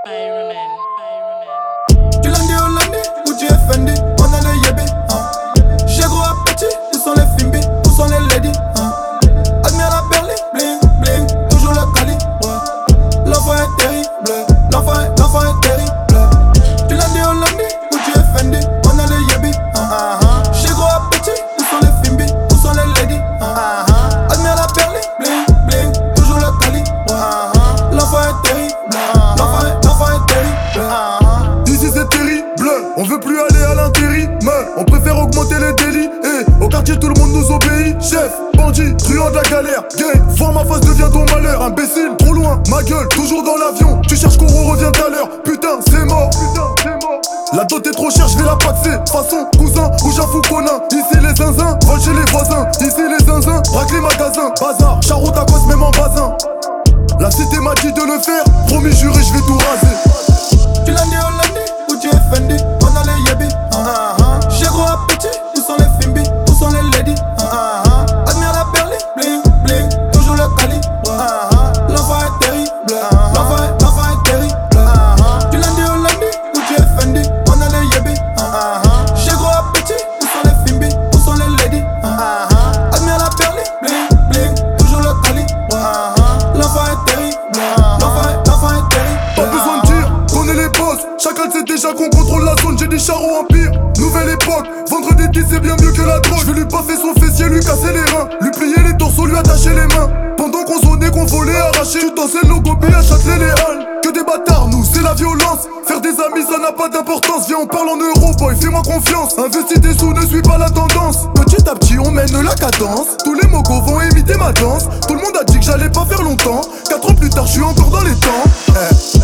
Du lundi au lundi, où tu es Fendi, on a le yébi, hein. J'ai gros appétit, où sont les Fimbi, où sont les ladies, hein. Admire la berline, bling, bling, toujours le calibre. L'enfant est terrible, l'enfant est terrible. Du lundi au lundi, où tu es Fendi, on a le yébi, hein. J'ai gros appétit, où sont les Fimbi, où sont les ladies, hein. Admire la berline, bling, bling, toujours le calibre. L'enfant est terrible, l'enfant est terrible. Ici c'est terrible, on veut plus aller à l'intérim. On préfère augmenter les délits. Et au quartier tout le monde nous obéit. Chef, bandit, truand de la galère. Gang, voir ma face devient ton malheur. Imbécile, trop loin, ma gueule, toujours dans l'avion. Tu cherches qu'on revient tout à l'heure. Putain, c'est mort. La dot est trop chère, je vais la paxer. Façon, cousin, ou j'avoue conin. Ici les zinzins, vol chez les voisins. Ici les zinzins, braque les magasins. Bazar, charreau ta gosse, même en basin. La cité m'a dit de le faire. Promis, juré, je vais tout raser. Du lundi au lundi, où tu es Fendi, on a les yébi, J'ai gros appétit, où sont les Fimbi, où sont les ladies, Admire la berline, bling, bling, toujours le calibre. L'enfant est terrible, l'enfant est terrible. Du lundi au lundi, où tu es Fendi, on a les yébi, J'ai gros appétit, où sont les Fimbi, où sont les ladies, Admire la berline, bling, bling, toujours le calibre. L'enfant est terrible, l'enfant est terrible. Pas besoin de dire, connais les boss. Chacun sait déjà qu'on contrôle la zone, j'ai des charros empire. Nouvelle époque, vendre des disques c'est bien mieux que la drogue. Je vais lui baffer son fessier, lui casser les reins, lui plier les torseaux, lui attacher les mains. Pendant qu'on sonnait, qu'on volait, arraché. Tu dansais le gobi à Châtelet les halles. Que des bâtards, nous, c'est la violence. Faire des amis, ça n'a pas d'importance. Viens, on parle en euros, boy, fais-moi confiance. Investis des sous, ne suis pas la tendance. Petit à petit, on mène la cadence. Tous les mogos vont imiter ma danse. Tout le monde a dit que j'allais pas faire longtemps. 4 ans plus tard, je suis encore dans les temps.